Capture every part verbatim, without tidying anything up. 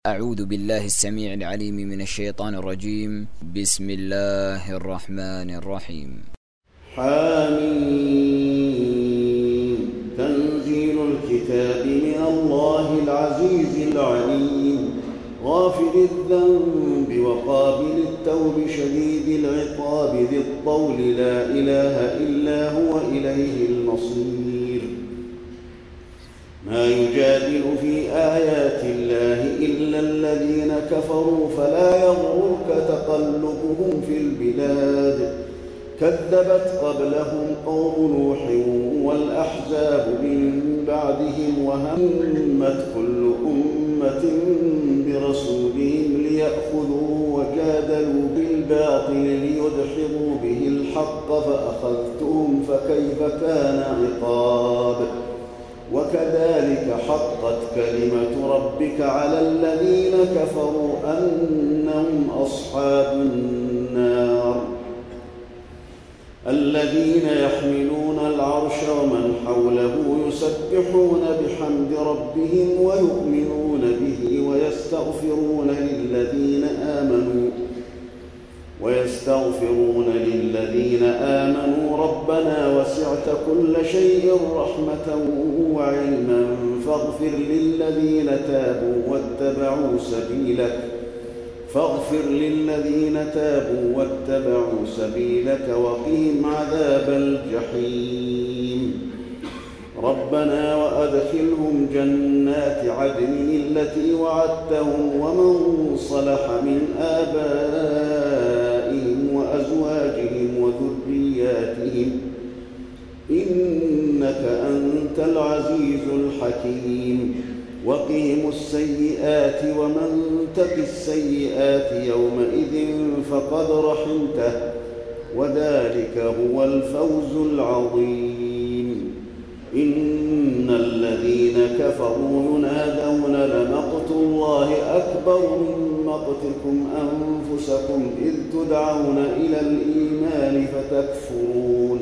أعوذ بالله السميع العليم من الشيطان الرجيم. بسم الله الرحمن الرحيم. حميم. تنزيل الكتاب من الله العزيز العليم، غافر الذنب وقابل التوب شديد العقاب ذي الطول، لا إله إلا هو إليه المصير. ما يجادل في آيات الله إلا الذين كفروا، فلا يغرك تقلبهم في البلاد. كذبت قبلهم قوم نوح والأحزاب من بعدهم، وهمت كل أمة برسولهم ليأخذوا، وجادلوا بالباطل ليدحضوا به الحق، فأخذتهم فكيف كان عقاب. وكذلك حقت كلمة ربك على الذين كفروا أنهم أصحاب النار. الذين يحملون العرش ومن حوله يسبحون بحمد ربهم ويؤمنون به ويستغفرون للذين آمنوا ويستغفرون للذين آمنوا ربنا وسعت كل شيء رحمة وعلما فاغفر للذين تابوا واتبعوا سبيلك فاغفر للذين تابوا واتبعوا سبيلك وقهم عذاب الجحيم. ربنا وأدخلهم جنات عدن التي وعدتهم ومن صلح من آبائهم وأزواجهم وذرياتهم، إنك أنت العزيز الحكيم. وقهم السيئات ومن تق السيئات يومئذ فقد رحمته، وذلك هو الفوز العظيم. إن الذين كفروا ينادون لمقت الله أكبر من مقتكم أنفسكم إذ تدعون إلى الإيمان فتكفرون.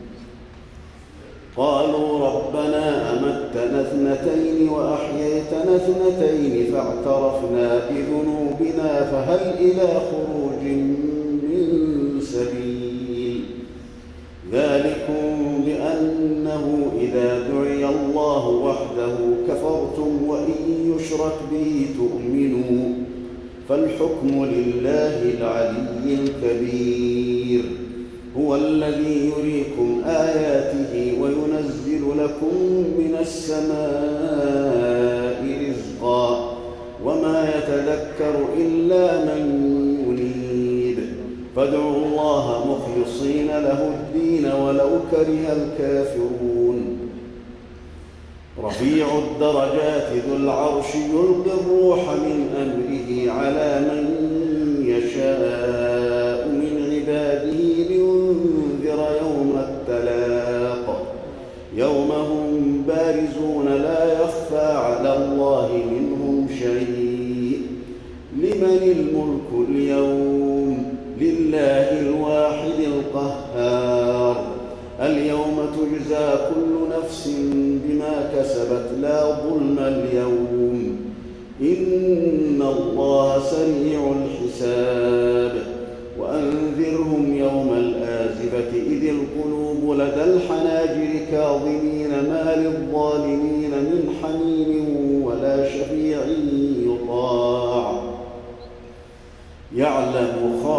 قالوا ربنا أمتنا اثنتين وأحييتنا اثنتين فاعترفنا بذنوبنا فهل إلى خروج من سبيل. ذلكم بأنه إذا دعي الله وحده كفرتم وإن يشرك به تؤمنوا، فالحكم لله العلي الكبير. هو الذي يريكم آياته وينزل لكم من السماء رزقا، وما يتذكر إلا من ينيب. فادعوا الله مخلصين له الدين ولو كره الكافرون. رفيع الدرجات ذو العرش يلقي الروح من أمره على من يشاء من عباده لينذر يوم التلاق، يوم هم بارزون لا يخفى على الله منهم شيء. لمن الملك اليوم؟ لله الواحد القهار. اليوم تجزى كل نفس بما كسبت لا ظلم اليوم، إن الله سريع الحساب. وأنذرهم يوم الآزفة إذ القلوب لدى الحناجر كاظمين ما للظالمين من حميم ولا شفيع يطاع. يعلم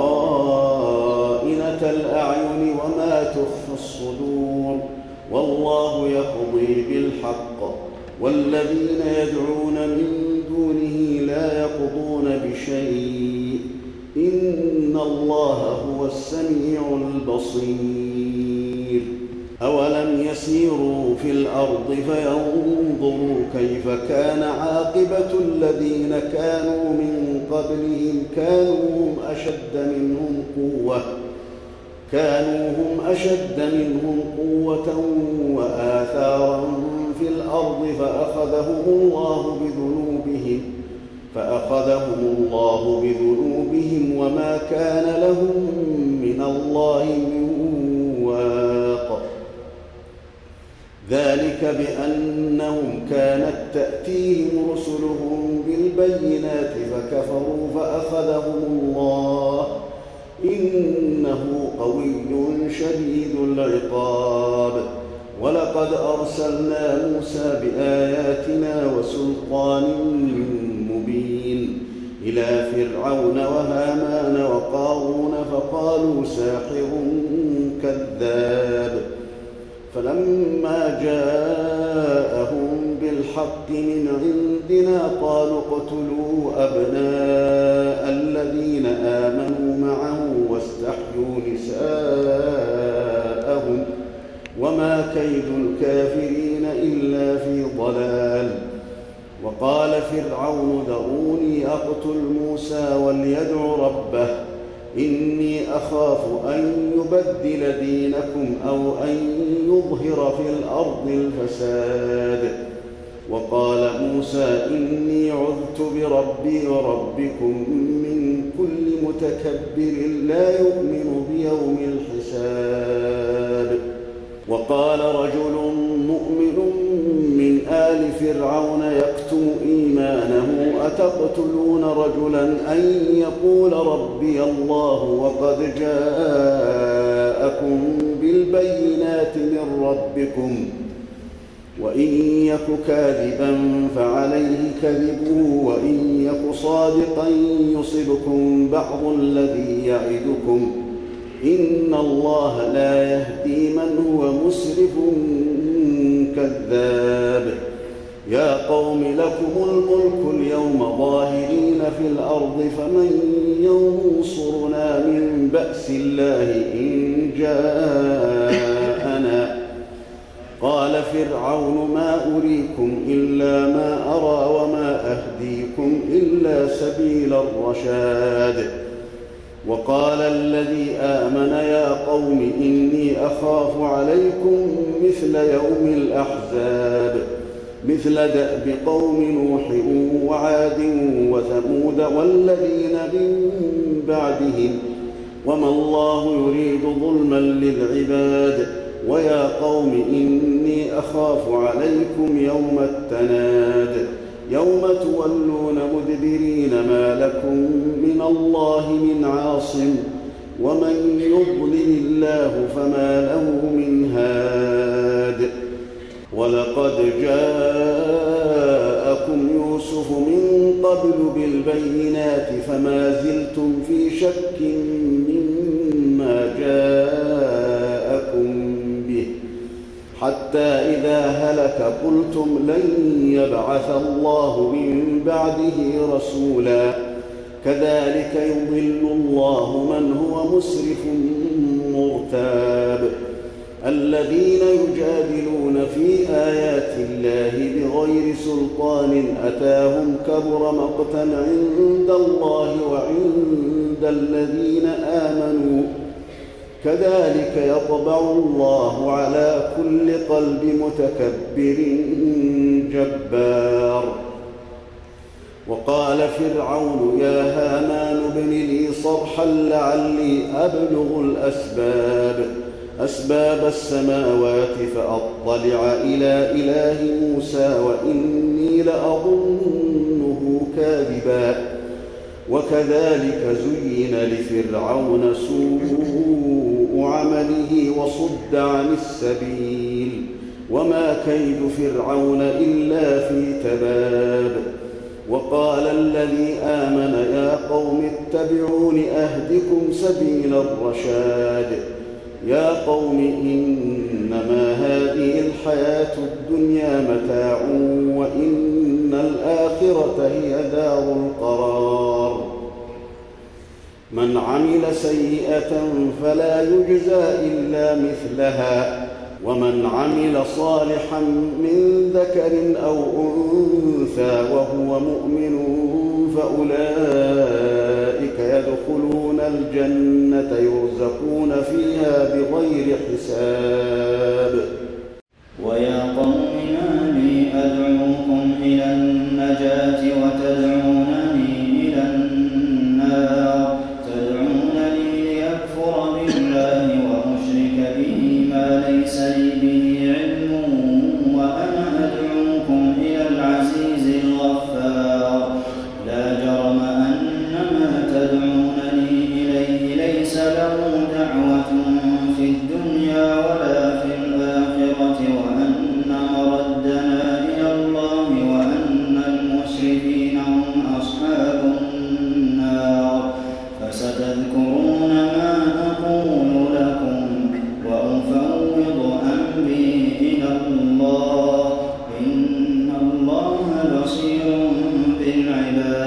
خائنة الأعين وما تخفي الصدور، والله يقضي بالحق، والذين يدعون من دونه لا يقضون بشيء، إن الله هو السميع البصير. أولم يسيروا في الأرض فينظروا كيف كان عاقبة الذين كانوا من قبلهم، كانوا هم أشد منهم قوة كانوا هم أشد منهم قوة وآثارا في الأرض فأخذهم الله بذنوبهم فأخذهم الله بذنوبهم وما كان لهم من الله من واق. ذلك بأنهم كانت تأتيهم رسلهم بالبينات بالبينات فكفروا فأخذهم الله إنه قوي شديد العقاب. ولقد أرسلنا موسى بآياتنا وسلطان مبين إلى فرعون وهامان وقارون فقالوا ساحر كذاب. فلما جاءهم بالحق من عندنا قالوا اقتلوا أبناء الذين آمنوا معه واستحيوا نساءهم وما كيد الكافرين إلا في ضلال. وقال فرعون ذروني أقتل موسى وليدع ربه إني أخاف أن يبدل دينكم أو أن يظهر في الأرض الفساد. وقال موسى إني عذت بربي وربكم من كل متكبر لا يؤمن بيوم الحساب. وقال رجل مؤمن من آل فرعون يكتم إيمانه أتقتلون رجلا أن يقول ربي الله وقد جاءكم بالبينات من ربكم وإن يك كاذبا فعليه كذبه وإن يك صادقا يصبكم بعض الذي يعدكم إن الله لا يهدي من هو مسرف كذاب. يا قوم لكم الملك اليوم ظاهرين في الأرض فمن ينصرنا من بأس الله إن جاءنا. قال فرعون ما أريكم إلا ما أرى وما أهديكم إلا سبيل الرشاد. وقال الذي آمن يا قوم إني أخاف عليكم مثل يوم الأحزاب مثل دأب قوم نوح وعاد وثمود والذين من بعدهم وما الله يريد ظلما للعباد. ويا قوم إني أخاف عليكم يوم التناد يوم تولون مدبرين ما لكم من الله من عاصم ومن يضلل الله فما له من هاد. ولقد جاءكم يوسف من قبل بالبينات فما زلتم في شك مما جاءكم به حتى إذا هلك قلتم لن يبعث الله من بعده رسولا كذلك يضل الله من هو مسرف مرتاب. الذين يجادلون في آيات الله بغير سلطان أتاهم كبر مقتا عند الله وعند الذين آمنوا كذلك يطبع الله على كل قلب متكبر جبار. وقال فرعون يا هامان ابن لي صرحا لعلي أبلغ الأسباب أسباب السماوات فأطلع إلى إله موسى وإني لأظنه كاذبا. وكذلك زين لفرعون سوء عمله وصد عن السبيل وما كيد فرعون إلا في تباب. وقال الذي آمن يا قوم اتبعون أهدكم سبيل الرشاد. يا قوم إنما هذه الحياة الدنيا متاع وإن الآخرة هي دار القرار. من عمل سيئة فلا يجزى إلا مثلها ومن عمل صالحا من ذكر أو أنثى وهو مؤمن فأولئك يدخلون الجنة يرزقون فيها بغير حساب. ويا قوم ما لي أدعوكم إلى النجاة وتدعونني إلى النار تدعونني لأكفر بالله وأشرك به ما ليس لي به علم وأنا أدعوكم إلى العزيز الغفار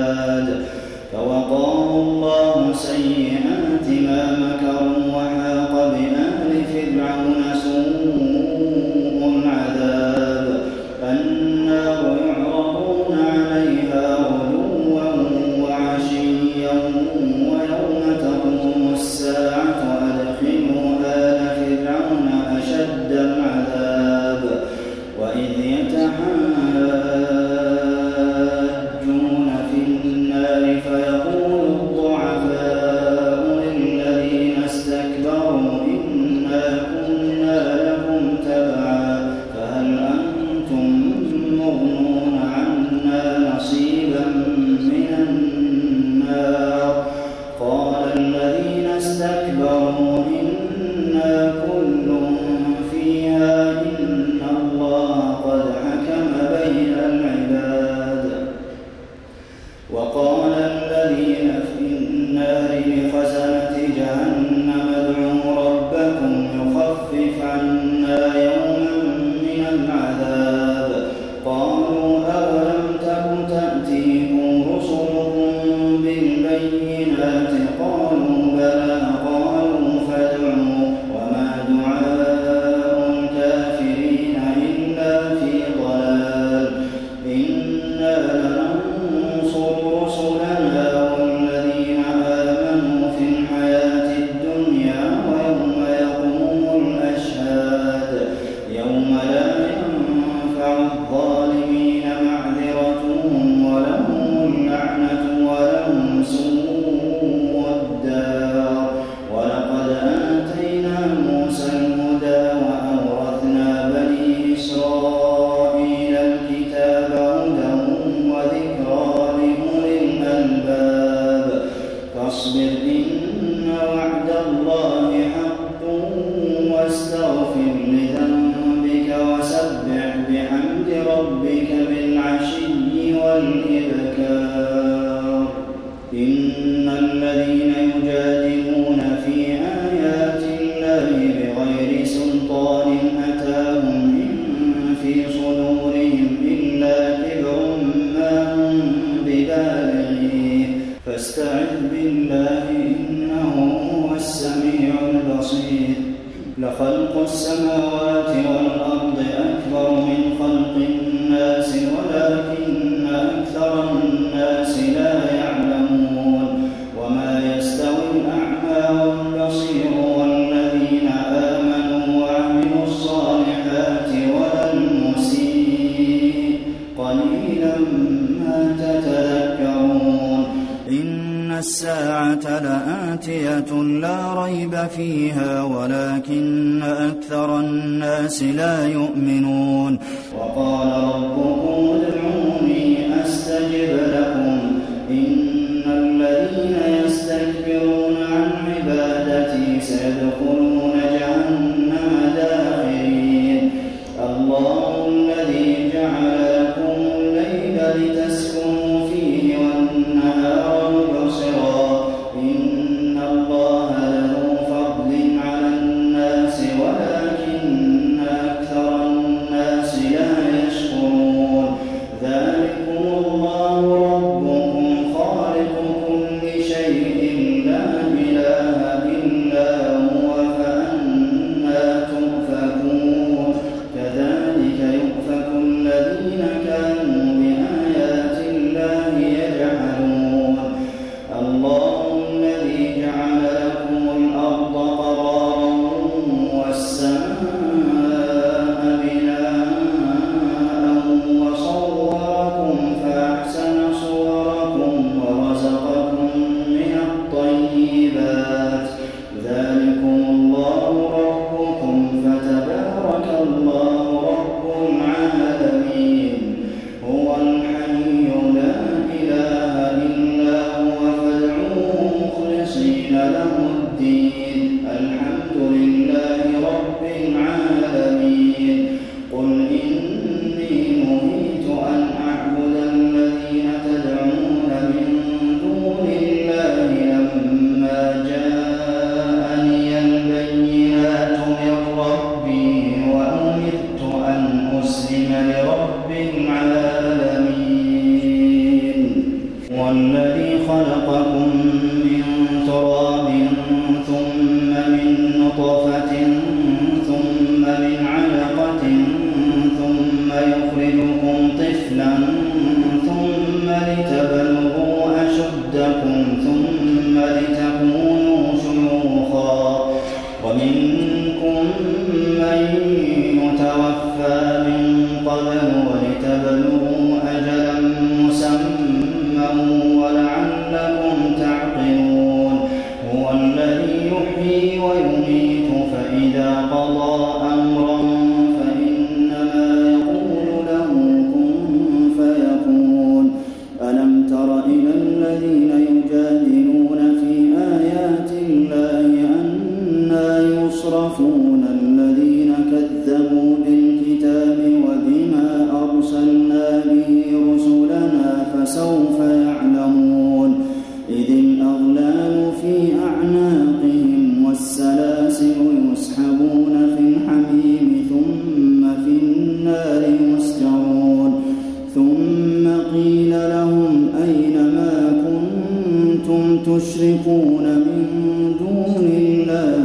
العباد فوقاه الله سيئات ما مكروا وحاق بآل فرعون سوء العذاب النار يعرضون عليها غدوا وعشيا ويوم تقوم الساعة أدخلوا آل فرعون أشد العذاب وإذ يتحاجون في النار فيقول الضعفاء للذين استكبروا إنا كنا لكم تبعا فهل أنتم مغنون عنا نصيبا من النار قال الذين استكبروا إنا كل فيها إن الله قد حكم بين العباد وقال الذين في النار لخزنة جهنم ادعوا ربكم يخفف عنا يوما من العذاب قالوا أولم تك تأتيكم رسلكم بالبينات قالوا بلى قالوا فادعوا وما دعاء الكافرين إلا في ضلال إنا لننصر رسلنا والذين آمنوا في الحياة الدنيا ويوم يقوم الأشهاد يوم لا ينفع الظالمين معذرتهم ولهم اللعنة ولهم سوء الدار ولقد آتينا موسى الهدى وأورثنا بني إسرائيل الكتاب هدى وذكرى لأولي الألباب فاصبر إن وعد الله حق واستغفر لذنبك وسبح بحمد ربك بالعشي والإبكار إن الذين يجادلون في آيات الله بغير سلطان أتاهم إن في صدورهم إلا كبر ما هم ببالغيه فاستعذ بالله إنه هو السميع البصير لخلق السماوات والأرض أكبر من خلق الناس ولكن أكثر الناس لا يعلمون وما يستوي الأعمى والبصير والذين آمنوا وعملوا الصالحات ولا المسيء قليلا ما تتذكرون إن الساعة لآتية لا ريب فيها ولكن أكثر الناس لا يؤمنون وقال ربكم ادعوني أستجب لكم إن الذين يستكبرون عن عبادتي سيدخلون جهنم داخرين الله الذي جعل لكم الليل لتسكنوا فيه والنهار مبصرا إن الله له فضل على الناس ولكن أكثر الناس لا يشكرون الذي خلقكم من تراب ثم من نطفة ثم من علقة ثم يخرجكم طفلا ثم لتبلغوا أشدكم ثم لتكونوا شيوخا ومنكم من يتوفى من قبل ولتبلغوا أجلا مسمى ولعلكم تعقلون هو الذي يحيي ويميت فإذا قضى أمرا فإنما يقول له كن فيكون ألم تر إلى الذين يجادلون في آيات الله أنى يصرفون الذين كذبوا بالكتاب وبما أرسلنا به رسلنا فسوف يعلمون إذ الأغلال في أعناقهم والسلاسل يسحبون في الحميم ثم في النار يسجرون ثم قيل لهم أين ما كنتم تشركون من دون الله